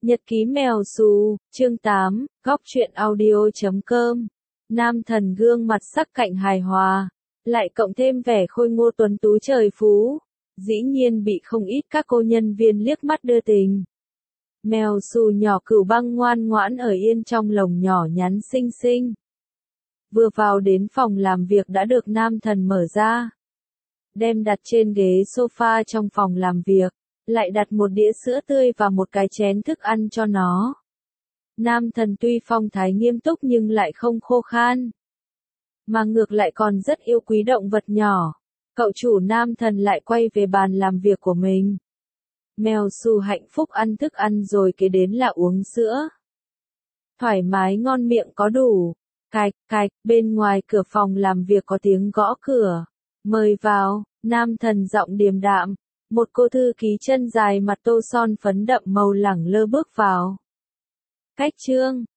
Nhật ký mèo xù, chương 8, góc truyện audio.com. Nam thần gương mặt sắc cạnh hài hòa, lại cộng thêm vẻ khôi ngô tuấn tú trời phú, dĩ nhiên bị không ít các cô nhân viên liếc mắt đưa tình. Mèo xù nhỏ Cửu Băng ngoan ngoãn ở yên trong lồng nhỏ nhắn xinh xinh. Vừa vào đến phòng làm việc đã được nam thần mở ra, đem đặt trên ghế sofa trong phòng làm việc, lại đặt một đĩa sữa tươi và một cái chén thức ăn cho nó. Nam thần tuy phong thái nghiêm túc nhưng lại không khô khan, mà ngược lại còn rất yêu quý động vật nhỏ. Cậu chủ nam thần lại quay về bàn làm việc của mình. Mèo xù hạnh phúc ăn thức ăn rồi kế đến là uống sữa. Thoải mái ngon miệng có đủ. Cạch, cạch, bên ngoài cửa phòng làm việc có tiếng gõ cửa. Mời vào, nam thần giọng điềm đạm. Một cô thư ký chân dài mặt tô son phấn đậm màu lẳng lơ bước vào. Cách chương,